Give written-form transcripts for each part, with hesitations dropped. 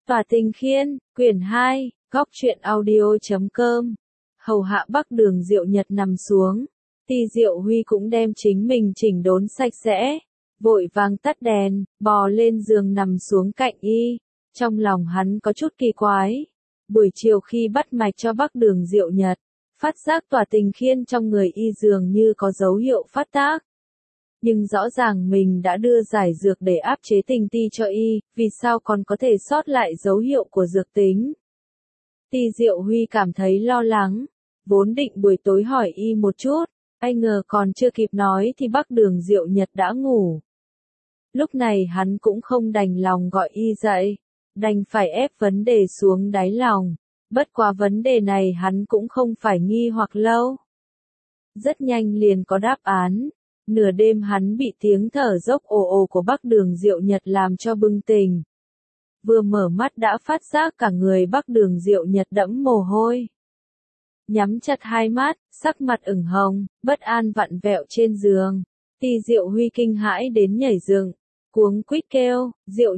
Tòa Tình Khiên, quyển 2, góc truyện audio.com. Hầu hạ Bắc Đường Diệu Nhật nằm xuống. Ti Diệu Huy cũng đem chính mình chỉnh đốn sạch sẽ. Vội vàng tắt đèn, bò lên giường nằm xuống cạnh y. Trong lòng hắn có chút kỳ quái. Buổi chiều khi bắt mạch cho Bắc Đường Diệu Nhật, phát giác Tòa Tình Khiên trong người y dường như có dấu hiệu phát tác. Nhưng rõ ràng mình đã đưa giải dược để áp chế tình ti cho y, vì sao còn có thể sót lại dấu hiệu của dược tính. Ti Diệu Huy cảm thấy lo lắng, vốn định buổi tối hỏi y một chút, ai ngờ còn chưa kịp nói thì Bắc Đường Diệu Nhật đã ngủ. Lúc này hắn cũng không đành lòng gọi y dậy, đành phải ép vấn đề xuống đáy lòng, bất quá vấn đề này hắn cũng không phải nghi hoặc lâu. Rất nhanh liền có đáp án. Nửa đêm hắn bị tiếng thở dốc ồ ồ của Bắc Đường Diệu Nhật làm cho bừng tỉnh. Vừa mở mắt đã phát giác cả người Bắc Đường Diệu Nhật đẫm mồ hôi. Nhắm chặt hai mắt, sắc mặt ửng hồng, bất an vặn vẹo trên giường. Ti Diệu Huy kinh hãi đến nhảy dựng, cuống quýt kêu,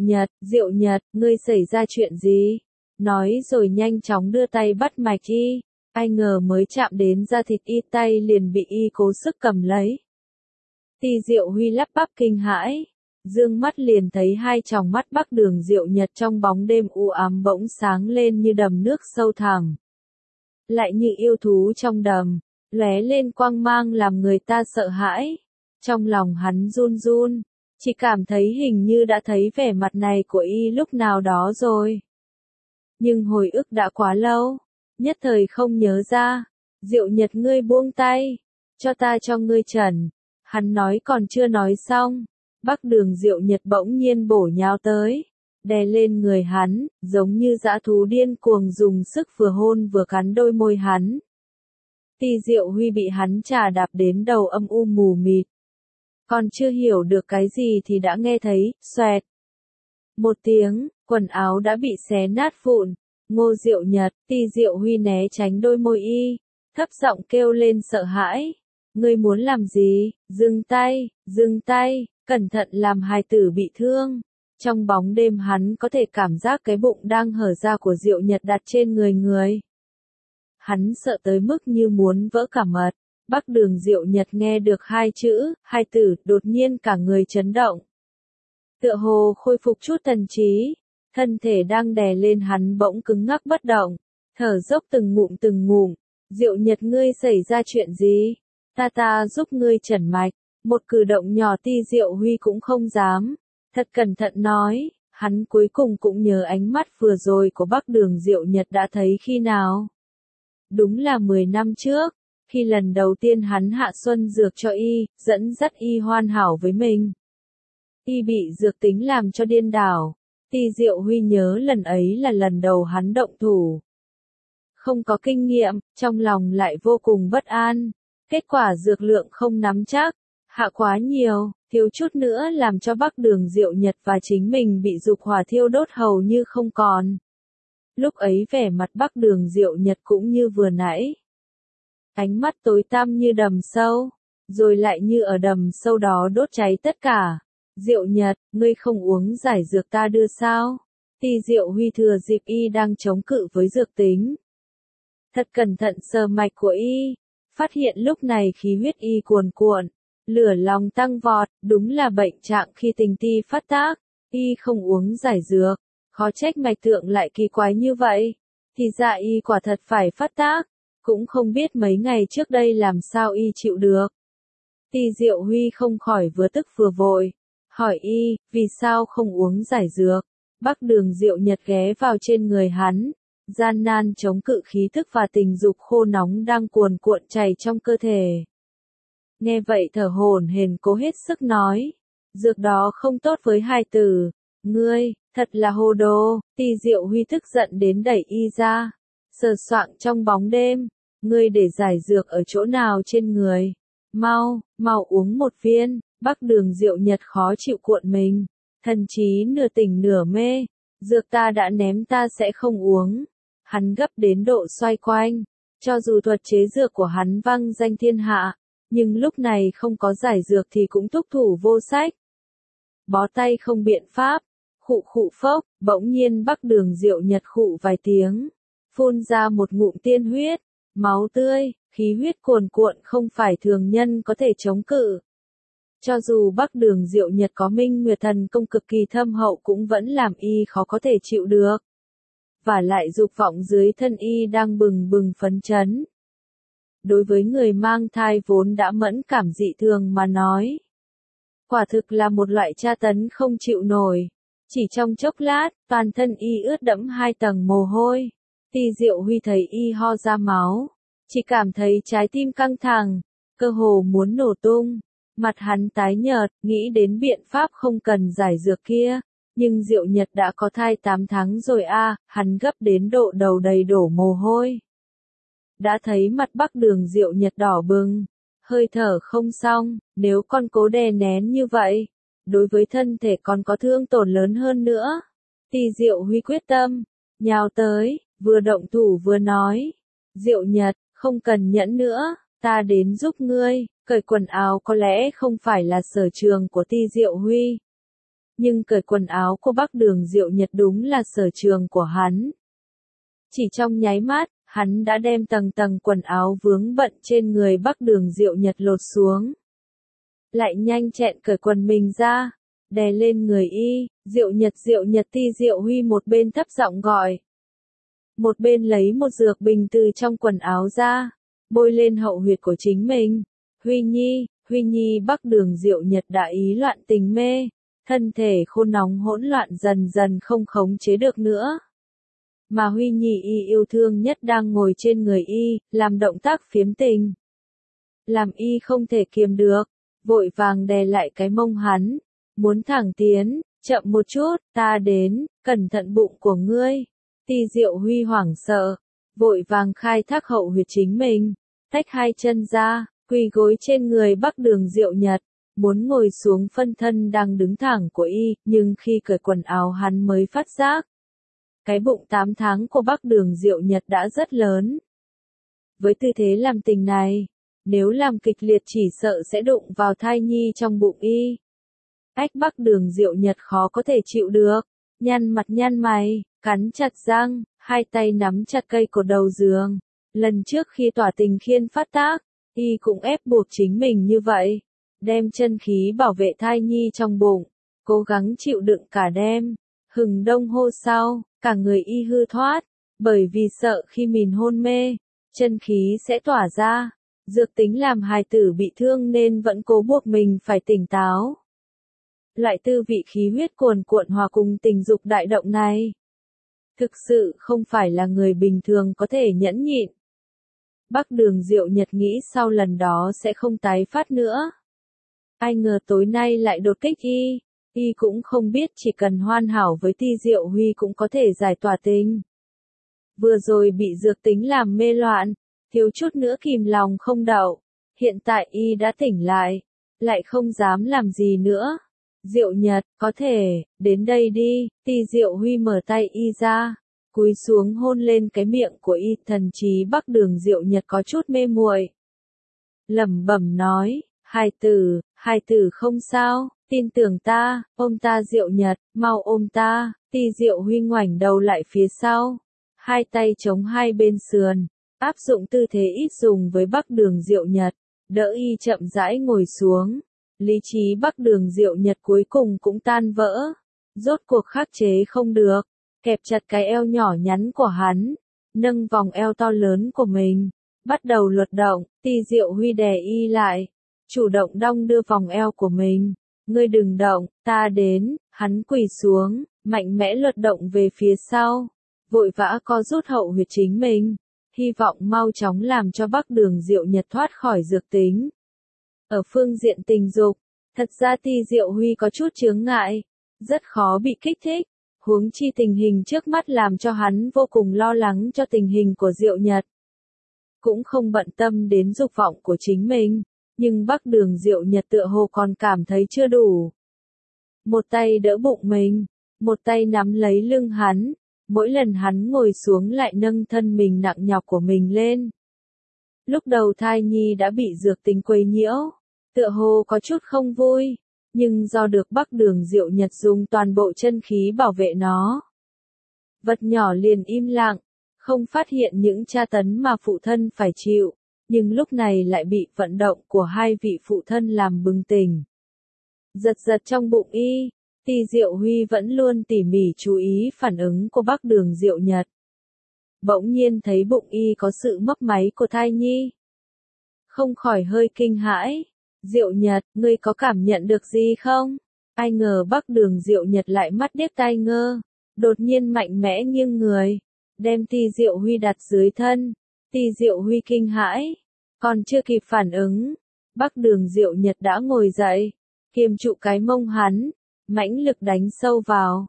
Diệu Nhật, ngươi xảy ra chuyện gì? Nói rồi nhanh chóng đưa tay bắt mạch y. Ai ngờ mới chạm đến da thịt y tay liền bị y cố sức cầm lấy. Ti Diệu Huy lắp bắp kinh hãi, dương mắt liền thấy hai tròng mắt Bắc Đường Diệu Nhật trong bóng đêm u ám bỗng sáng lên như đầm nước sâu thẳm. Lại như yêu thú trong đầm, lóe lên quang mang làm người ta sợ hãi. Trong lòng hắn run run, chỉ cảm thấy hình như đã thấy vẻ mặt này của y lúc nào đó rồi. Nhưng hồi ức đã quá lâu, nhất thời không nhớ ra. Diệu Nhật ngươi buông tay, cho ngươi trần. Hắn nói còn chưa nói xong, Bắc Đường Diệu Nhật bỗng nhiên bổ nhào tới, đè lên người hắn, giống như dã thú điên cuồng dùng sức vừa hôn vừa cắn đôi môi hắn. Ti Diệu Huy bị hắn chà đạp đến đầu âm u mù mịt. Còn chưa hiểu được cái gì thì đã nghe thấy, xoẹt. Một tiếng, quần áo đã bị xé nát vụn. Ngô Diệu Nhật, Ti Diệu Huy né tránh đôi môi y, thấp giọng kêu lên sợ hãi. Ngươi muốn làm gì? Dừng tay, cẩn thận làm hài tử bị thương. Trong bóng đêm hắn có thể cảm giác cái bụng đang hở ra của Diệu Nhật đặt trên người. Hắn sợ tới mức như muốn vỡ cả mật. Bắc Đường Diệu Nhật nghe được hai chữ, hài tử, đột nhiên cả người chấn động. Tựa hồ khôi phục chút thần trí, thân thể đang đè lên hắn bỗng cứng ngắc bất động, thở dốc từng ngụm. Diệu Nhật ngươi xảy ra chuyện gì? Ta giúp ngươi trần mạch. Một cử động nhỏ Ti Diệu Huy cũng không dám. Thật cẩn thận nói, hắn cuối cùng cũng nhớ ánh mắt vừa rồi của Bắc Đường Diệu Nhật đã thấy khi nào. Đúng là 10 năm trước, khi lần đầu tiên hắn hạ xuân dược cho y, dẫn dắt y hoàn hảo với mình. Y bị dược tính làm cho điên đảo. Ti Diệu Huy nhớ lần ấy là lần đầu hắn động thủ. Không có kinh nghiệm, trong lòng lại vô cùng bất an. Kết quả dược lượng không nắm chắc, hạ quá nhiều, thiếu chút nữa làm cho Bắc Đường Diệu Nhật và chính mình bị dục hỏa thiêu đốt hầu như không còn. Lúc ấy vẻ mặt Bắc Đường Diệu Nhật cũng như vừa nãy. Ánh mắt tối tăm như đầm sâu, rồi lại như ở đầm sâu đó đốt cháy tất cả. Diệu Nhật, ngươi không uống giải dược ta đưa sao? Ti Diệu Huy thừa dịp y đang chống cự với dược tính. Thật cẩn thận sờ mạch của y. Phát hiện lúc này khí huyết y cuồn cuộn, lửa lòng tăng vọt, đúng là bệnh trạng khi tình ti phát tác, y không uống giải dược, khó trách mạch tượng lại kỳ quái như vậy, thì ra y quả thật phải phát tác, cũng không biết mấy ngày trước đây làm sao y chịu được. Ti Diệu Huy không khỏi vừa tức vừa vội, hỏi y, vì sao không uống giải dược? Bắc Đường Diệu Nhật ghé vào trên người hắn, gian nan chống cự khí thức và tình dục khô nóng đang cuồn cuộn chảy trong cơ thể. Nghe vậy thở hổn hển cố hết sức nói, dược đó không tốt với hài tử, ngươi, thật là hồ đồ. Ti Diệu Huy tức giận đến đẩy y ra, sờ soạng trong bóng đêm, ngươi để giải dược ở chỗ nào trên người, mau uống một viên. Bắc Đường Diệu Nhật khó chịu cuộn mình, thần trí nửa tỉnh nửa mê, dược ta đã ném ta sẽ không uống. Hắn gấp đến độ xoay quanh, cho dù thuật chế dược của hắn vang danh thiên hạ, nhưng lúc này không có giải dược thì cũng thúc thủ vô sách. Bó tay không biện pháp, Khụ khụ phốc, bỗng nhiên Bắc Đường Diệu Nhật khụ vài tiếng, phun ra một ngụm tiên huyết, máu tươi, khí huyết cuồn cuộn không phải thường nhân có thể chống cự. Cho dù Bắc Đường Diệu Nhật có Minh Nguyệt Thần công cực kỳ thâm hậu cũng vẫn làm y khó có thể chịu được. Và lại dục vọng dưới thân y đang bừng bừng phấn chấn. Đối với người mang thai vốn đã mẫn cảm dị thường mà nói, quả thực là một loại tra tấn không chịu nổi. Chỉ trong chốc lát, toàn thân y ướt đẫm 2 tầng mồ hôi. Ti Diệu Huy thấy y ho ra máu, chỉ cảm thấy trái tim căng thẳng, cơ hồ muốn nổ tung. Mặt hắn tái nhợt, nghĩ đến biện pháp không cần giải dược kia. Nhưng Diệu Nhật đã có thai 8 tháng rồi a, hắn gấp đến độ đầu đầy đổ mồ hôi. Đã thấy mặt Bắc Đường Diệu Nhật đỏ bừng, hơi thở không xong, nếu con cố đè nén như vậy, đối với thân thể còn có thương tổn lớn hơn nữa. Ti Diệu Huy quyết tâm, nhào tới, vừa động thủ vừa nói, Diệu Nhật, không cần nhẫn nữa, ta đến giúp ngươi. Cởi quần áo có lẽ không phải là sở trường của Ti Diệu Huy, nhưng cởi quần áo của Bắc Đường Diệu Nhật đúng là sở trường của hắn. Chỉ trong nháy mắt, hắn đã đem tầng tầng quần áo vướng bận trên người Bắc Đường Diệu Nhật lột xuống. Lại nhanh chẹn cởi quần mình ra, đè lên người y, Diệu Nhật Ti Diệu Huy một bên thấp giọng gọi. Một bên lấy một dược bình từ trong quần áo ra, bôi lên hậu huyệt của chính mình. Huy Nhi Bắc Đường Diệu Nhật đã ý loạn tình mê, thân thể khô nóng hỗn loạn dần dần không khống chế được nữa. Mà Huy Nhi y yêu thương nhất đang ngồi trên người y, làm động tác phiếm tình. Làm y không thể kiềm được, vội vàng đè lại cái mông hắn, muốn thẳng tiến, chậm một chút, ta đến, cẩn thận bụng của ngươi. Ti Diệu Huy hoảng sợ, vội vàng khai thác hậu huyệt chính mình, tách 2 chân ra, quỳ gối trên người Bắc Đường Diệu Nhật, muốn ngồi xuống phân thân đang đứng thẳng của y, nhưng khi cởi quần áo hắn mới phát giác. Cái bụng 8 tháng của Bắc Đường Diệu Nhật đã rất lớn. Với tư thế làm tình này, nếu làm kịch liệt chỉ sợ sẽ đụng vào thai nhi trong bụng y. Bắc Đường Diệu Nhật khó có thể chịu được, nhăn mặt nhăn mày, cắn chặt răng, 2 tay nắm chặt cây cột đầu giường. Lần trước khi tỏa tình khiên phát tác, y cũng ép buộc chính mình như vậy, đem chân khí bảo vệ thai nhi trong bụng, cố gắng chịu đựng cả đêm. Hừng đông hô sau, cả người y hư thoát, bởi vì sợ khi mình hôn mê, chân khí sẽ tỏa ra. Dược tính làm hài tử bị thương nên vẫn cố buộc mình phải tỉnh táo. Loại tư vị khí huyết cuồn cuộn hòa cùng tình dục đại động này, thực sự không phải là người bình thường có thể nhẫn nhịn. Bắc Đường Diệu Nhật nghĩ sau lần đó sẽ không tái phát nữa. Ai ngờ tối nay lại đột kích y cũng không biết chỉ cần hoàn hảo với Ti Diệu Huy cũng có thể giải tỏa tình. Vừa rồi bị dược tính làm mê loạn, thiếu chút nữa kìm lòng không đậu, hiện tại y đã tỉnh lại không dám làm gì nữa. Diệu Nhật, có thể, đến đây đi. Ti Diệu Huy mở tay y ra, cúi xuống hôn lên cái miệng của y, thần trí Bắc Đường Diệu Nhật có chút mê muội. Lẩm bẩm nói, hài tử không sao, tin tưởng ta, ôm ta Diệu Nhật, mau ôm ta. Ti Diệu Huy ngoảnh đầu lại phía sau, 2 tay chống 2 bên sườn, áp dụng tư thế ít dùng với Bắc Đường Diệu Nhật, đỡ y chậm rãi ngồi xuống. Lý trí Bắc Đường Diệu Nhật cuối cùng cũng tan vỡ, rốt cuộc khắc chế không được, kẹp chặt cái eo nhỏ nhắn của hắn, nâng vòng eo to lớn của mình, bắt đầu luật động. Ti Diệu Huy đè y lại, chủ động đong đưa vòng eo của mình. Ngươi đừng động, ta đến. Hắn quỳ xuống, mạnh mẽ luật động về phía sau, vội vã co rút hậu huyệt chính mình, hy vọng mau chóng làm cho Bắc Đường Diệu Nhật thoát khỏi dược tính. Ở phương diện tình dục, thật ra Ti Diệu Huy có chút chướng ngại, rất khó bị kích thích, huống chi tình hình trước mắt làm cho hắn vô cùng lo lắng cho tình hình của Diệu Nhật. Cũng không bận tâm đến dục vọng của chính mình, nhưng Bắc Đường Diệu Nhật tựa hồ còn cảm thấy chưa đủ. Một tay đỡ bụng mình, một tay nắm lấy lưng hắn, mỗi lần hắn ngồi xuống lại nâng thân mình nặng nhọc của mình lên. Lúc đầu thai nhi đã bị dược tính quấy nhiễu, tựa hồ có chút không vui, nhưng do được Bắc Đường Diệu Nhật dùng toàn bộ chân khí bảo vệ nó. Vật nhỏ liền im lặng, không phát hiện những tra tấn mà phụ thân phải chịu, nhưng lúc này lại bị vận động của hai vị phụ thân làm bừng tỉnh. Giật giật trong bụng y, Ti Diệu Huy vẫn luôn tỉ mỉ chú ý phản ứng của Bắc Đường Diệu Nhật. Bỗng nhiên thấy bụng y có sự mấp máy của thai nhi. Không khỏi hơi kinh hãi. Diệu Nhật, ngươi có cảm nhận được gì không? Ai ngờ Bắc Đường Diệu Nhật lại mắt điếc tai ngơ, đột nhiên mạnh mẽ nghiêng người, đem Ti Diệu Huy đặt dưới thân. Ti Diệu Huy kinh hãi, còn chưa kịp phản ứng, Bắc Đường Diệu Nhật đã ngồi dậy, kiềm trụ cái mông hắn, mãnh lực đánh sâu vào.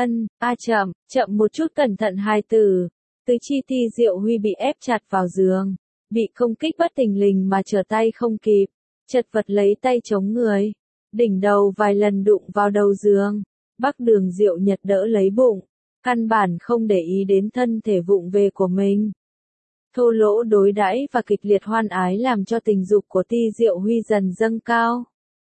Chậm, chậm một chút, cẩn thận hai từ. Tứ chi Ti Diệu Huy bị ép chặt vào giường, bị công kích bất thình lình mà trở tay không kịp, chật vật lấy tay chống người, đỉnh đầu vài lần đụng vào đầu giường. Bắc Đường Diệu Nhật đỡ lấy bụng, căn bản không để ý đến thân thể vụng về của mình. Thô lỗ đối đãi và kịch liệt hoan ái làm cho tình dục của Ti Diệu Huy dần dâng cao.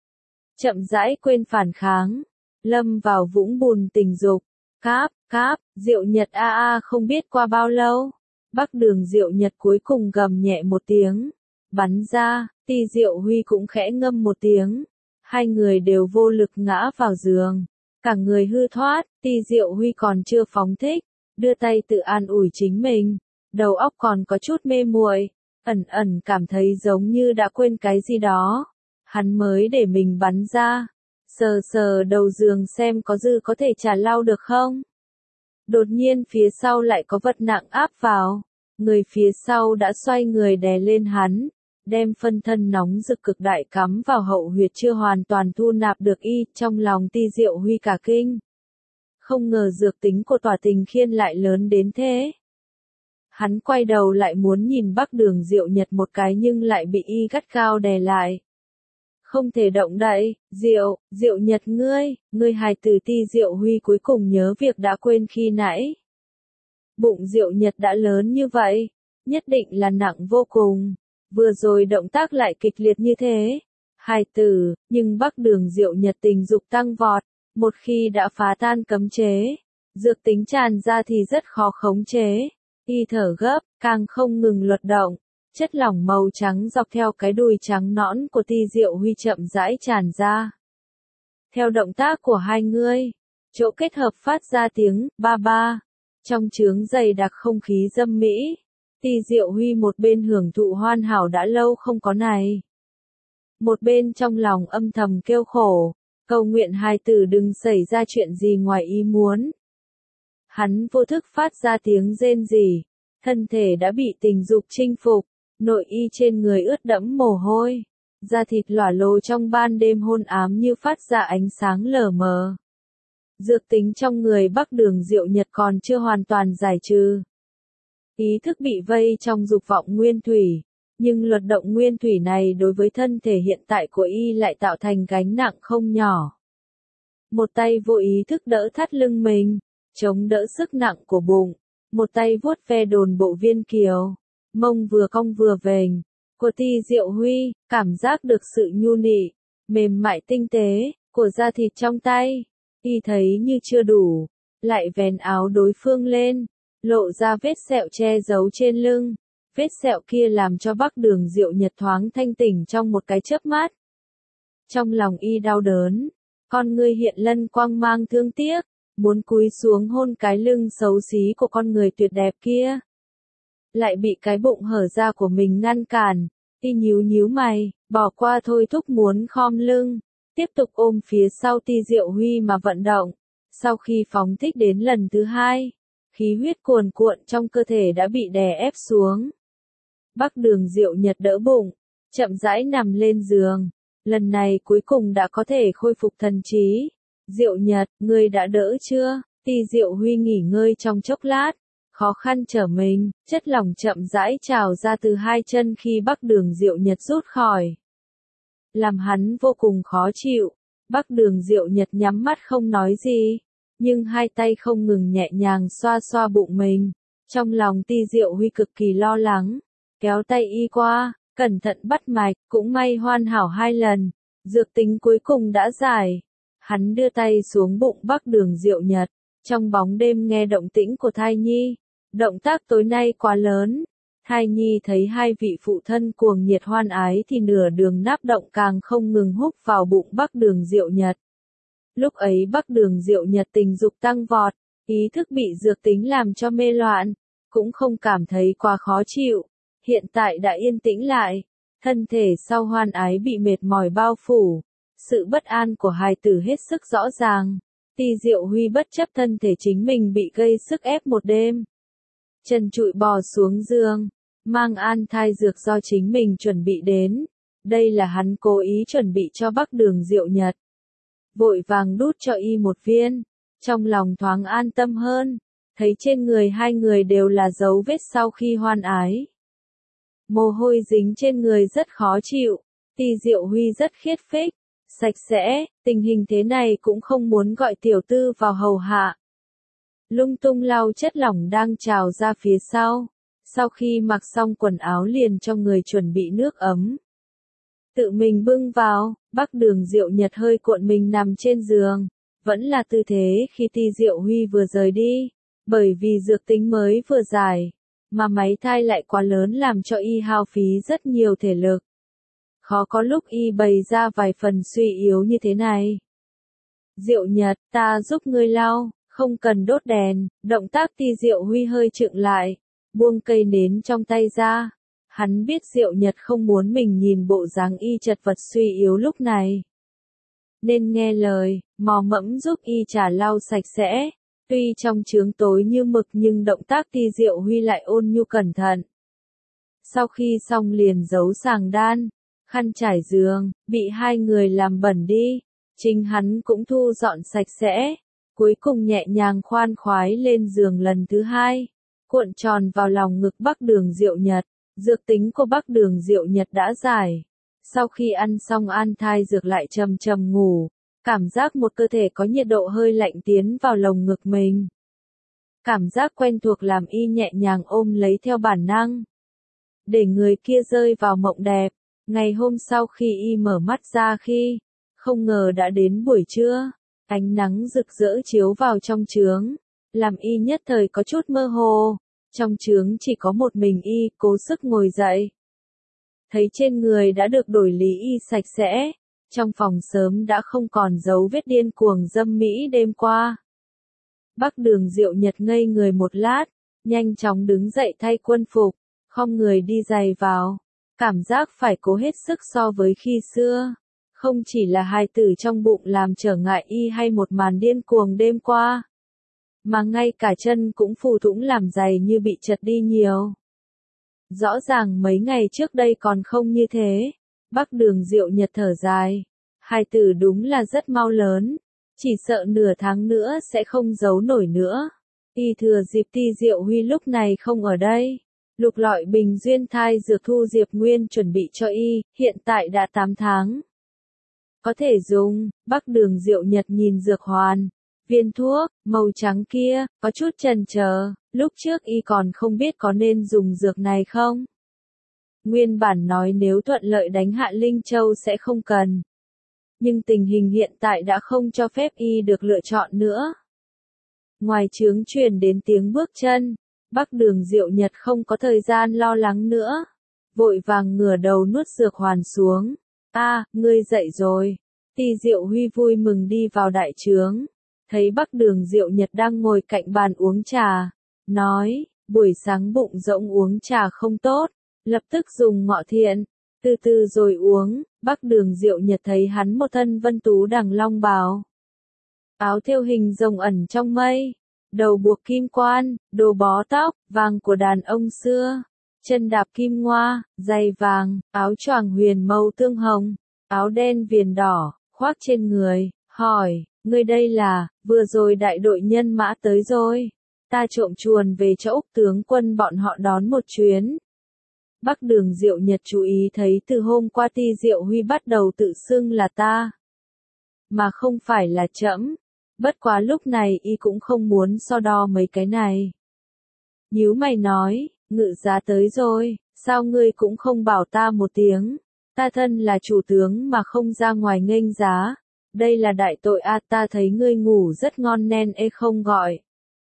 Chậm rãi quên phản kháng, lâm vào vũng bùn tình dục. Cáp, Diệu Nhật không biết qua bao lâu, Bắc Đường Diệu Nhật cuối cùng gầm nhẹ một tiếng, bắn ra. Ti Diệu Huy cũng khẽ ngâm một tiếng, hai người đều vô lực ngã vào giường, cả người hư thoát. Ti Diệu Huy còn chưa phóng thích, đưa tay tự an ủi chính mình, đầu óc còn có chút mê muội, ẩn ẩn cảm thấy giống như đã quên cái gì đó, hắn mới để mình bắn ra, sờ sờ đầu giường xem có dư có thể trả lau được không. Đột nhiên phía sau lại có vật nặng áp vào, người phía sau đã xoay người đè lên hắn, đem phân thân nóng rực cực đại cắm vào hậu huyệt chưa hoàn toàn thu nạp được y. Trong lòng Ti Diệu Huy cả kinh, không ngờ dược tính của tỏa tình khiên lại lớn đến thế. Hắn quay đầu lại muốn nhìn Bắc Đường Diệu Nhật một cái nhưng lại bị y gắt gao đè lại. Không thể động đậy. Diệu Nhật, ngươi hài tử. Ti Diệu Huy cuối cùng nhớ việc đã quên khi nãy. Bụng Diệu Nhật đã lớn như vậy, nhất định là nặng vô cùng. Vừa rồi động tác lại kịch liệt như thế. Hài tử, nhưng Bắc Đường Diệu Nhật tình dục tăng vọt, một khi đã phá tan cấm chế, dược tính tràn ra thì rất khó khống chế. Y thở gấp, càng không ngừng luật động, chất lỏng màu trắng dọc theo cái đùi trắng nõn của Ti Diệu Huy chậm rãi tràn ra. Theo động tác của hai người, chỗ kết hợp phát ra tiếng ba ba, trong chướng dày đặc không khí dâm mỹ. Ti Diệu Huy một bên hưởng thụ hoàn hảo đã lâu không có này, một bên trong lòng âm thầm kêu khổ, cầu nguyện hài tử đừng xảy ra chuyện gì ngoài ý muốn. Hắn vô thức phát ra tiếng rên rỉ, thân thể đã bị tình dục chinh phục, nội y trên người ướt đẫm mồ hôi, da thịt lỏa lồ trong ban đêm hôn ám như phát ra ánh sáng lờ mờ. Dược tính trong người Bắc Đường Diệu Nhật còn chưa hoàn toàn giải trừ. Ý thức bị vây trong dục vọng nguyên thủy, nhưng luật động nguyên thủy này đối với thân thể hiện tại của y lại tạo thành gánh nặng không nhỏ. Một tay vô ý thức đỡ thắt lưng mình, chống đỡ sức nặng của bụng, một tay vuốt ve đồn bộ viên kiều, mông vừa cong vừa vềnh của Ti Diệu Huy, cảm giác được sự nhu nị, mềm mại tinh tế của da thịt trong tay. Y thấy như chưa đủ, lại vén áo đối phương lên, lộ ra vết sẹo che giấu trên lưng. Vết sẹo kia làm cho Bắc Đường Diệu Nhật thoáng thanh tỉnh trong một cái chớp mắt. Trong lòng y đau đớn, con ngươi hiện lên quang mang thương tiếc, muốn cúi xuống hôn cái lưng xấu xí của con người tuyệt đẹp kia. Lại bị cái bụng hở ra của mình ngăn cản, y nhíu mày, bỏ qua thôi thúc muốn khom lưng, tiếp tục ôm phía sau Ti Diệu Huy mà vận động. Sau khi phóng thích đến lần thứ hai, khí huyết cuồn cuộn trong cơ thể đã bị đè ép xuống. Bắc Đường Diệu Nhật đỡ bụng, chậm rãi nằm lên giường. Lần này cuối cùng đã có thể khôi phục thần trí. Diệu Nhật, ngươi đã đỡ chưa? Ti Diệu Huy nghỉ ngơi trong chốc lát, khó khăn trở mình, chất lỏng chậm rãi trào ra từ hai chân khi Bắc Đường Diệu Nhật rút khỏi. Làm hắn vô cùng khó chịu. Bắc Đường Diệu Nhật nhắm mắt không nói gì, nhưng hai tay không ngừng nhẹ nhàng xoa xoa bụng mình. Trong lòng Ti Diệu Huy cực kỳ lo lắng, kéo tay y qua, cẩn thận bắt mạch, cũng may hoàn hảo hai lần. Dược tính cuối cùng đã giải. Hắn đưa tay xuống bụng Bắc Đường Diệu Nhật, trong bóng đêm nghe động tĩnh của thai nhi. Động tác tối nay quá lớn. Thai nhi thấy hai vị phụ thân cuồng nhiệt hoan ái thì nửa đường náp động càng không ngừng húc vào bụng Bắc Đường Diệu Nhật. Lúc ấy Bắc Đường Diệu Nhật tình dục tăng vọt, ý thức bị dược tính làm cho mê loạn, cũng không cảm thấy quá khó chịu. Hiện tại đã yên tĩnh lại, thân thể sau hoan ái bị mệt mỏi bao phủ, sự bất an của hài tử hết sức rõ ràng. Ti Diệu Huy bất chấp thân thể chính mình bị gây sức ép một đêm, trần trụi bò xuống giường, mang an thai dược do chính mình chuẩn bị đến. Đây là hắn cố ý chuẩn bị cho Bắc Đường Diệu Nhật. Vội vàng đút cho y một viên, trong lòng thoáng an tâm hơn, thấy trên người hai người đều là dấu vết sau khi hoan ái. Mồ hôi dính trên người rất khó chịu, Ti Diệu Huy rất khiết phích, sạch sẽ, tình hình thế này cũng không muốn gọi tiểu tư vào hầu hạ. Lung tung lau chất lỏng đang trào ra phía sau khi mặc xong quần áo liền cho người chuẩn bị nước ấm. Tự mình bưng vào, Bắc Đường Diệu Nhật hơi cuộn mình nằm trên giường, vẫn là tư thế khi Ti Diệu Huy vừa rời đi, bởi vì dược tính mới vừa giải, mà máy thai lại quá lớn làm cho y hao phí rất nhiều thể lực. Khó có lúc y bày ra vài phần suy yếu như thế này. Diệu Nhật, ta giúp ngươi lau, không cần đốt đèn. Động tác Ti Diệu Huy hơi chững lại, buông cây nến trong tay ra. Hắn biết Diệu Nhật không muốn mình nhìn bộ dáng y chật vật suy yếu lúc này, nên nghe lời, mò mẫm giúp y trà lau sạch sẽ. Tuy trong chướng tối như mực nhưng động tác Ti Diệu Huy lại ôn nhu cẩn thận. Sau khi xong liền giấu sàng đan, khăn trải giường, bị hai người làm bẩn đi, chính hắn cũng thu dọn sạch sẽ, cuối cùng nhẹ nhàng khoan khoái lên giường lần thứ hai, cuộn tròn vào lòng ngực Bắc Đường Diệu Nhật. Dược tính của Bắc Đường Diệu Nhật đã giải. Sau khi ăn xong an thai dược lại trầm trầm ngủ, cảm giác một cơ thể có nhiệt độ hơi lạnh tiến vào lồng ngực mình. Cảm giác quen thuộc làm y nhẹ nhàng ôm lấy theo bản năng, để người kia rơi vào mộng đẹp. Ngày hôm sau khi y mở mắt ra không ngờ đã đến buổi trưa, ánh nắng rực rỡ chiếu vào trong chướng, làm y nhất thời có chút mơ hồ. Trong chướng chỉ có một mình y, cố sức ngồi dậy. Thấy trên người đã được đổi lý y sạch sẽ, trong phòng sớm đã không còn dấu vết điên cuồng dâm mỹ đêm qua. Bắc Đường Diệu Nhật ngây người một lát, nhanh chóng đứng dậy thay quân phục, khom người đi giày vào. Cảm giác phải cố hết sức so với khi xưa. Không chỉ là hài tử trong bụng làm trở ngại y hay một màn điên cuồng đêm qua, mà ngay cả chân cũng phù thủng làm giày như bị chật đi nhiều. Rõ ràng mấy ngày trước đây còn không như thế. Bắc Đường Diệu Nhật thở dài. Hài tử đúng là rất mau lớn, chỉ sợ nửa tháng nữa sẽ không giấu nổi nữa. Y thừa dịp Ti Diệu Huy lúc này không ở đây, lục lọi bình duyên thai dược thu Diệp Nguyên chuẩn bị cho y, hiện tại đã 8 tháng. Có thể dùng. Bắc Đường Diệu Nhật nhìn dược hoàn, viên thuốc, màu trắng kia, có chút chần chờ, lúc trước y còn không biết có nên dùng dược này không. Nguyên bản nói nếu thuận lợi đánh hạ Linh Châu sẽ không cần. Nhưng tình hình hiện tại đã không cho phép y được lựa chọn nữa. Ngoài chướng truyền đến tiếng bước chân, Bắc Đường Diệu Nhật không có thời gian lo lắng nữa. Vội vàng ngửa đầu nuốt dược hoàn xuống. Ngươi dậy rồi. Ti Diệu Huy vui mừng đi vào đại trướng. Thấy Bắc Đường Diệu Nhật đang ngồi cạnh bàn uống trà, nói, buổi sáng bụng rỗng uống trà không tốt, lập tức dùng ngọ thiện, từ từ rồi uống. Bắc Đường Diệu Nhật thấy hắn một thân vân tú đằng long bào, áo thêu hình rồng ẩn trong mây, đầu buộc kim quan, đồ bó tóc, vàng của đàn ông xưa, chân đạp kim ngoa, giày vàng, áo choàng huyền màu tương hồng, áo đen viền đỏ, khoác trên người, hỏi, ngươi đây là, vừa rồi đại đội nhân mã tới rồi, ta trộm chuồn về cho Úc tướng quân bọn họ đón một chuyến. Bắc Đường Diệu Nhật chú ý thấy từ hôm qua Ti Diệu Huy bắt đầu tự xưng là ta, mà không phải là trẫm. Bất quá lúc này y cũng không muốn so đo mấy cái này. Nhíu mày nói, Ngự giá tới rồi, sao ngươi cũng không bảo ta một tiếng, Ta thân là chủ tướng mà không ra ngoài nghênh giá. Đây là đại tội a, ta thấy ngươi ngủ rất ngon nên không gọi.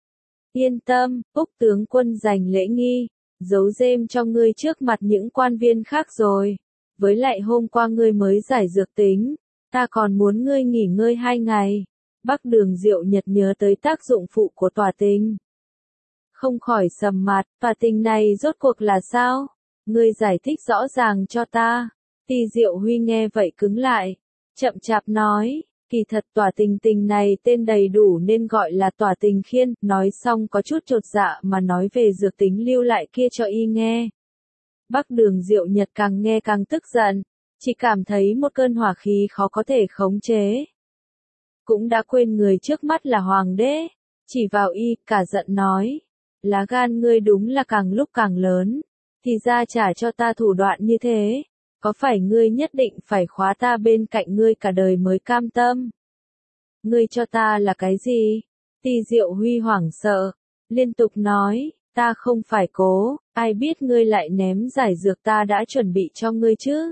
Yên tâm, Úc tướng quân dành lễ nghi, giấu giêm cho ngươi trước mặt những quan viên khác rồi. Với lại hôm qua ngươi mới giải dược tính, ta còn muốn ngươi nghỉ ngơi 2 ngày. Bắc Đường Diệu Nhật nhớ tới tác dụng phụ của tỏa tình. Không khỏi sầm mặt, tỏa tình này rốt cuộc là sao? Ngươi giải thích rõ ràng cho ta. Ti Diệu Huy nghe vậy cứng lại, chậm chạp nói, kỳ thật tỏa tình tình này tên đầy đủ nên gọi là tỏa tình khiên, nói xong có chút chột dạ mà nói về dược tính lưu lại kia cho y nghe. Bắc Đường Diệu Nhật càng nghe càng tức giận, chỉ cảm thấy một cơn hỏa khí khó có thể khống chế. Cũng đã quên người trước mắt là hoàng đế, chỉ vào y, cả giận nói, lá gan ngươi đúng là càng lúc càng lớn, thì ra trả cho ta thủ đoạn như thế, có phải ngươi nhất định phải khóa ta bên cạnh ngươi cả đời mới cam tâm? Ngươi cho ta là cái gì? Ti Diệu Huy hoảng sợ, liên tục nói, ta không phải cố, ai biết ngươi lại ném giải dược ta đã chuẩn bị cho ngươi chứ?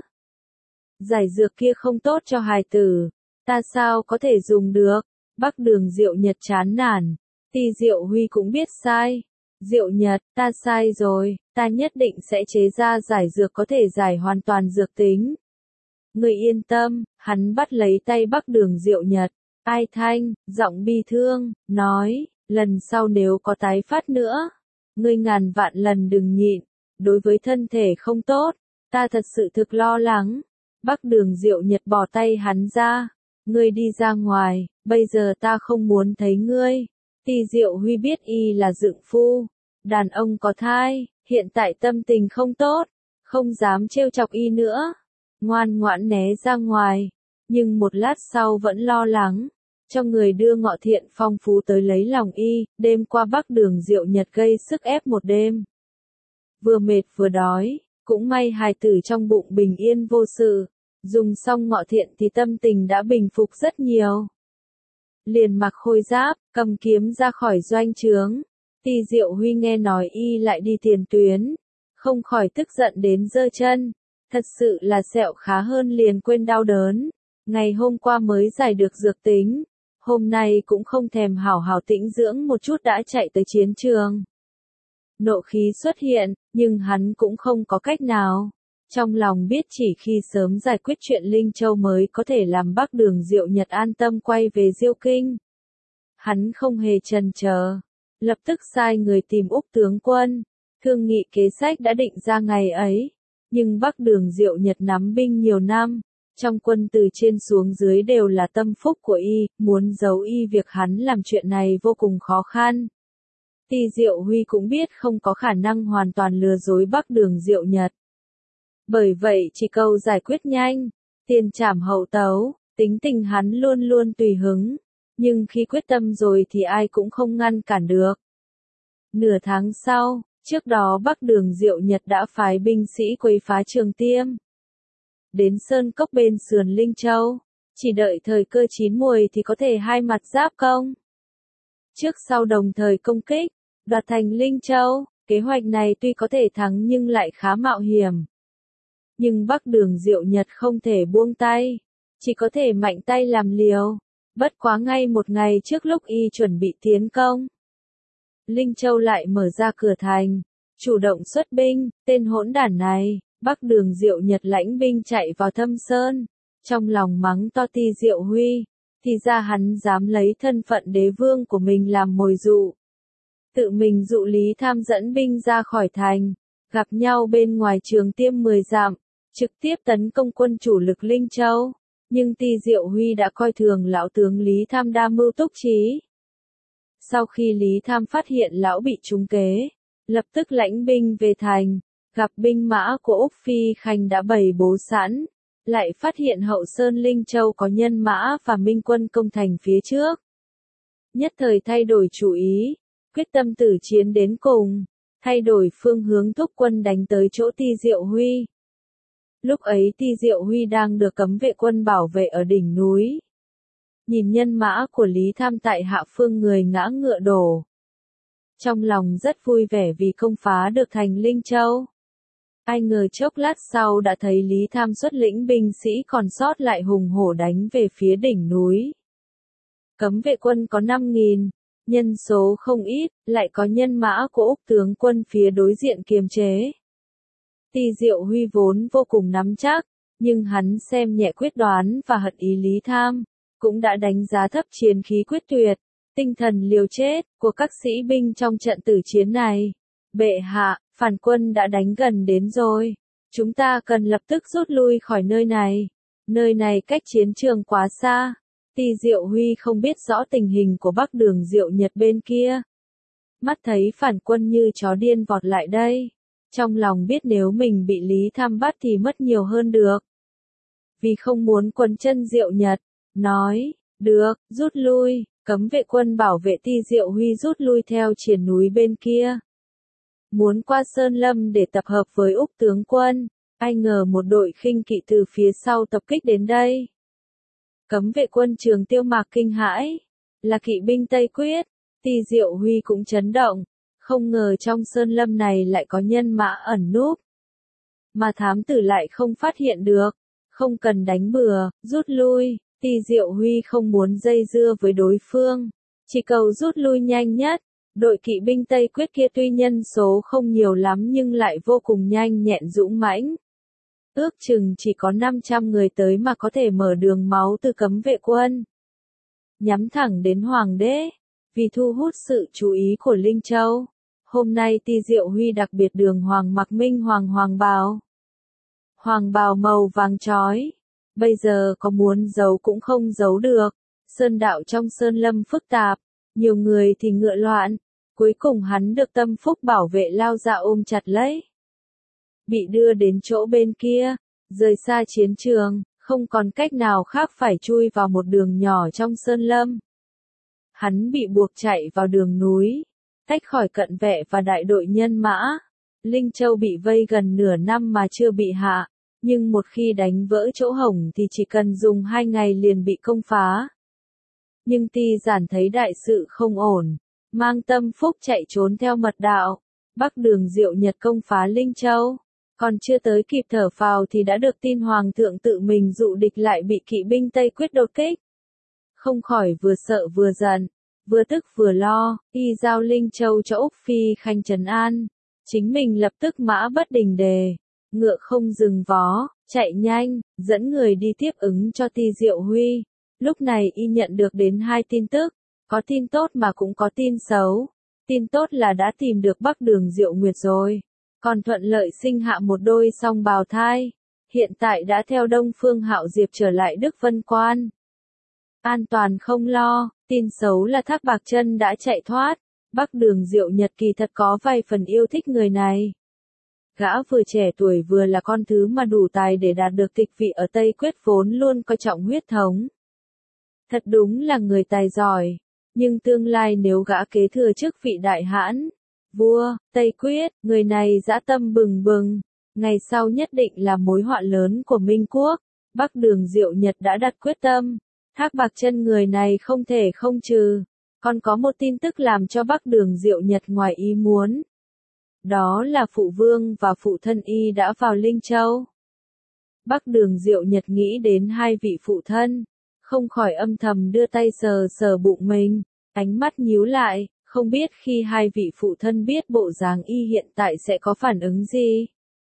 Giải dược kia không tốt cho hài tử, ta sao có thể dùng được? Bắc Đường Diệu Nhật chán nản, Ti Diệu Huy cũng biết sai. Diệu Nhật, ta sai rồi, ta nhất định sẽ chế ra giải dược có thể giải hoàn toàn dược tính. Ngươi yên tâm, hắn bắt lấy tay Bắc Đường Diệu Nhật, ai thanh, giọng bi thương, nói, lần sau nếu có tái phát nữa, ngươi ngàn vạn lần đừng nhịn, đối với thân thể không tốt, ta thật sự thực lo lắng. Bắc Đường Diệu Nhật bỏ tay hắn ra, ngươi đi ra ngoài, bây giờ ta không muốn thấy ngươi. Ti Diệu Huy biết y là dượng phu, đàn ông có thai, hiện tại tâm tình không tốt, không dám trêu chọc y nữa, ngoan ngoãn né ra ngoài, nhưng một lát sau vẫn lo lắng, cho người đưa Ngọ Thiện Phong Phú tới lấy lòng y, đêm qua Bắc Đường Diệu Nhật gây sức ép một đêm. Vừa mệt vừa đói, cũng may hài tử trong bụng bình yên vô sự, dùng xong Ngọ Thiện thì tâm tình đã bình phục rất nhiều. Liền mặc khôi giáp, cầm kiếm ra khỏi doanh trướng. Ti Diệu Huy nghe nói y lại đi tiền tuyến, không khỏi tức giận đến giơ chân, thật sự là sẹo khá hơn liền quên đau đớn. Ngày hôm qua mới giải được dược tính, hôm nay cũng không thèm hảo hảo tĩnh dưỡng một chút đã chạy tới chiến trường. Nộ khí xuất hiện, nhưng hắn cũng không có cách nào. Trong lòng biết chỉ khi sớm giải quyết chuyện Linh Châu mới có thể làm Bắc Đường Diệu Nhật an tâm quay về Diêu Kinh. Hắn không hề chần chờ, lập tức sai người tìm Úc tướng quân, thương nghị kế sách đã định ra ngày ấy. Nhưng Bắc Đường Diệu Nhật nắm binh nhiều năm, trong quân từ trên xuống dưới đều là tâm phúc của y, muốn giấu y việc hắn làm chuyện này vô cùng khó khăn. Ti Diệu Huy cũng biết không có khả năng hoàn toàn lừa dối Bắc Đường Diệu Nhật. Bởi vậy chỉ câu giải quyết nhanh, tiền trảm hậu tấu, tính tình hắn luôn luôn tùy hứng, nhưng khi quyết tâm rồi thì ai cũng không ngăn cản được. Nửa tháng sau, trước đó Bắc Đường Diệu Nhật đã phái binh sĩ quấy phá Trường Tiêm. Đến sơn cốc bên sườn Linh Châu, chỉ đợi thời cơ chín muồi thì có thể hai mặt giáp công. Trước sau đồng thời công kích, đoạt thành Linh Châu, kế hoạch này tuy có thể thắng nhưng lại khá mạo hiểm. Nhưng Bắc Đường Diệu Nhật không thể buông tay, chỉ có thể mạnh tay làm liều. Bất quá ngay một ngày trước lúc y chuẩn bị tiến công, Linh Châu lại mở ra cửa thành, chủ động xuất binh, tên hỗn đản này, Bắc Đường Diệu Nhật lãnh binh chạy vào Thâm Sơn, trong lòng mắng to Ti Diệu Huy, thì ra hắn dám lấy thân phận đế vương của mình làm mồi dụ. Tự mình dụ Lý Tham dẫn binh ra khỏi thành, gặp nhau bên ngoài Trường Tiêm 10 dặm, trực tiếp tấn công quân chủ lực Linh Châu. Nhưng Ti Diệu Huy đã coi thường lão tướng Lý Tham đa mưu túc trí. Sau khi Lý Tham phát hiện lão bị trúng kế, lập tức lãnh binh về thành, gặp binh mã của Úc Phi Khanh đã bày bố sẵn, lại phát hiện hậu sơn Linh Châu có nhân mã và minh quân công thành phía trước. Nhất thời thay đổi chủ ý, quyết tâm tử chiến đến cùng, thay đổi phương hướng thúc quân đánh tới chỗ Ti Diệu Huy. Lúc ấy Ti Diệu Huy đang được cấm vệ quân bảo vệ ở đỉnh núi. Nhìn nhân mã của Lý Tham tại hạ phương người ngã ngựa đổ. Trong lòng rất vui vẻ vì công phá được thành Linh Châu. Ai ngờ chốc lát sau đã thấy Lý Tham xuất lĩnh binh sĩ còn sót lại hùng hổ đánh về phía đỉnh núi. Cấm vệ quân có 5.000, nhân số không ít, lại có nhân mã của Úc tướng quân phía đối diện kiềm chế. Ti Diệu Huy vốn vô cùng nắm chắc, nhưng hắn xem nhẹ quyết đoán và hận ý Lý Tham, cũng đã đánh giá thấp chiến khí quyết tuyệt, tinh thần liều chết của các sĩ binh trong trận tử chiến này. Bệ hạ, phản quân đã đánh gần đến rồi. Chúng ta cần lập tức rút lui khỏi nơi này. Nơi này cách chiến trường quá xa. Ti Diệu Huy không biết rõ tình hình của Bắc Đường Diệu Nhật bên kia. Mắt thấy phản quân như chó điên vọt lại đây. Trong lòng biết nếu mình bị Lý Tham bắt thì mất nhiều hơn được. Vì không muốn quấn chân Diệu Nhật, nói, được, rút lui, cấm vệ quân bảo vệ Ti Diệu Huy rút lui theo triển núi bên kia. Muốn qua Sơn Lâm để tập hợp với Úc tướng quân, ai ngờ một đội khinh kỵ từ phía sau tập kích đến đây. Cấm vệ quân Trường Tiêu Mạc kinh hãi, là kỵ binh Tây Quyết, Ti Diệu Huy cũng chấn động, không ngờ trong Sơn Lâm này lại có nhân mã ẩn núp. Mà thám tử lại không phát hiện được, không cần đánh bừa, rút lui, Ti Diệu Huy không muốn dây dưa với đối phương, chỉ cầu rút lui nhanh nhất. Đội kỵ binh Tây Quyết kia tuy nhân số không nhiều lắm nhưng lại vô cùng nhanh nhẹn dũng mãnh. Ước chừng chỉ có 500 người tới mà có thể mở đường máu từ cấm vệ quân. Nhắm thẳng đến Hoàng đế, vì thu hút sự chú ý của Linh Châu. Hôm nay Ti Diệu Huy đặc biệt đường Hoàng mặc minh hoàng bào. Hoàng bào màu vàng chói. Bây giờ có muốn giấu cũng không giấu được. Sơn đạo trong Sơn Lâm phức tạp, nhiều người thì ngựa loạn. Cuối cùng hắn được Tâm Phúc bảo vệ lao ra ôm chặt lấy. Bị đưa đến chỗ bên kia, rời xa chiến trường, không còn cách nào khác phải chui vào một đường nhỏ trong Sơn Lâm. Hắn bị buộc chạy vào đường núi, tách khỏi cận vệ và đại đội nhân mã. Linh Châu bị vây gần nửa năm mà chưa bị hạ, nhưng một khi đánh vỡ chỗ hổng thì chỉ cần dùng 2 ngày liền bị công phá. Nhưng Ti Giản thấy đại sự không ổn, mang Tâm Phúc chạy trốn theo mật đạo. Bắc Đường Diệu Nhật công phá Linh Châu, còn chưa tới kịp thở phào thì đã được tin Hoàng thượng tự mình dụ địch lại bị kỵ binh Tây Quyết đột kích. Không khỏi vừa sợ vừa giận, vừa tức vừa lo, y giao Linh Châu cho Úc Phi Khanh trấn an. Chính mình lập tức mã bất đình đề, ngựa không dừng vó, chạy nhanh, dẫn người đi tiếp ứng cho Ti Diệu Huy. Lúc này y nhận được đến 2 tin tức, có tin tốt mà cũng có tin xấu. Tin tốt là đã tìm được Bắc Đường Diệu Nguyệt rồi, còn thuận lợi sinh hạ một đôi song bào thai. Hiện tại đã theo Đông Phương Hạo Diệp trở lại Đức Vân Quan. An toàn không lo. Tin xấu là Thác Bạc Chân đã chạy thoát. Bắc Đường Diệu Nhật kỳ thật có vài phần yêu thích người này. Gã vừa trẻ tuổi vừa là con thứ mà đủ tài để đạt được tịch vị ở Tây Quyết vốn luôn coi trọng huyết thống. Thật đúng là người tài giỏi. Nhưng tương lai nếu gã kế thừa chức vị đại hãn, vua, Tây Quyết, người này dã tâm bừng bừng, ngày sau nhất định là mối họa lớn của Minh Quốc. Bắc Đường Diệu Nhật đã đặt quyết tâm, Thác Bạc Chân người này không thể không trừ. Còn có một tin tức làm cho Bắc Đường Diệu Nhật ngoài ý muốn. Đó là phụ vương và phụ thân y đã vào Linh Châu. Bắc Đường Diệu Nhật nghĩ đến 2 vị phụ thân, không khỏi âm thầm đưa tay sờ sờ bụng mình, ánh mắt nhíu lại, không biết khi 2 vị phụ thân biết bộ dáng y hiện tại sẽ có phản ứng gì.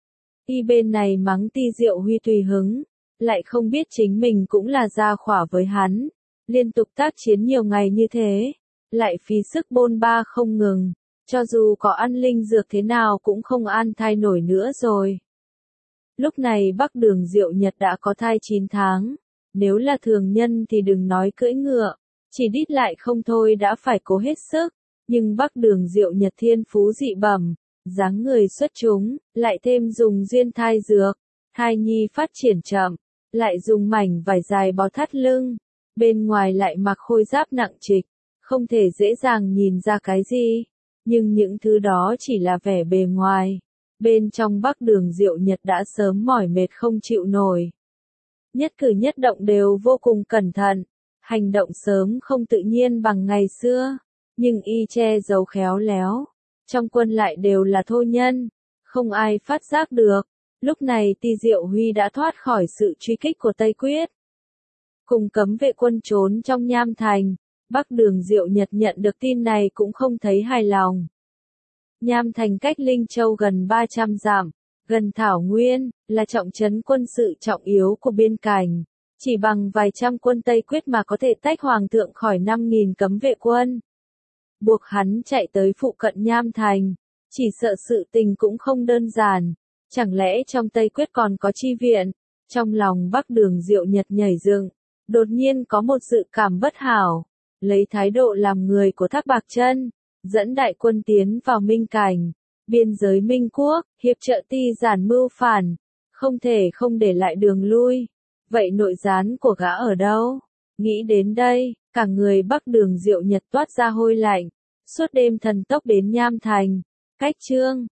Y bên này mắng Ti Diệu Huy tùy hứng, lại không biết chính mình cũng là gia khỏa với hắn, liên tục tác chiến nhiều ngày như thế, lại phí sức bôn ba không ngừng, cho dù có ăn linh dược thế nào cũng không an thai nổi nữa rồi. Lúc này Bắc Đường Diệu Nhật đã có thai 9 tháng. Nếu là thường nhân thì đừng nói cưỡi ngựa, chỉ đít lại không thôi đã phải cố hết sức. Nhưng Bắc Đường Diệu Nhật thiên phú dị bẩm, dáng người xuất chúng, lại thêm dùng duyên thai dược, thai nhi phát triển chậm, lại dùng mảnh vải dài bó thắt lưng, bên ngoài lại mặc khôi giáp nặng trịch, không thể dễ dàng nhìn ra cái gì. Nhưng những thứ đó chỉ là vẻ bề ngoài. Bên trong Bắc Đường Diệu Nhật đã sớm mỏi mệt không chịu nổi. Nhất cử nhất động đều vô cùng cẩn thận, hành động sớm không tự nhiên bằng ngày xưa, nhưng y che giấu khéo léo. Trong quân lại đều là thô nhân, Không ai phát giác được. Lúc này Ti Diệu Huy đã thoát khỏi sự truy kích của Tây Quyết. Cùng cấm vệ quân trốn trong Nham Thành. Bắc Đường Diệu Nhật nhận được tin này cũng không thấy hài lòng. Nham Thành cách Linh Châu gần 300 dặm, gần Thảo Nguyên, là trọng trấn quân sự trọng yếu của biên cảnh. Chỉ bằng vài trăm quân Tây Quyết mà có thể tách hoàng thượng khỏi 5.000 cấm vệ quân. Buộc hắn chạy tới phụ cận Nham Thành. Chỉ sợ sự tình cũng không đơn giản. Chẳng lẽ trong Tây Quyết còn có chi viện? Trong lòng Bắc Đường Diệu Nhật nhảy dựng, đột nhiên có một dự cảm bất hảo. Lấy thái độ làm người của Thác Bạc Chân, dẫn đại quân tiến vào Minh Cảnh, biên giới Minh Quốc, hiệp trợ Ti Giản mưu phản, không thể không để lại đường lui. Vậy nội gián của gã ở đâu? Nghĩ đến đây, cả người Bắc Đường Diệu Nhật toát ra hôi lạnh, suốt đêm thần tốc đến Nham Thành. Cách chương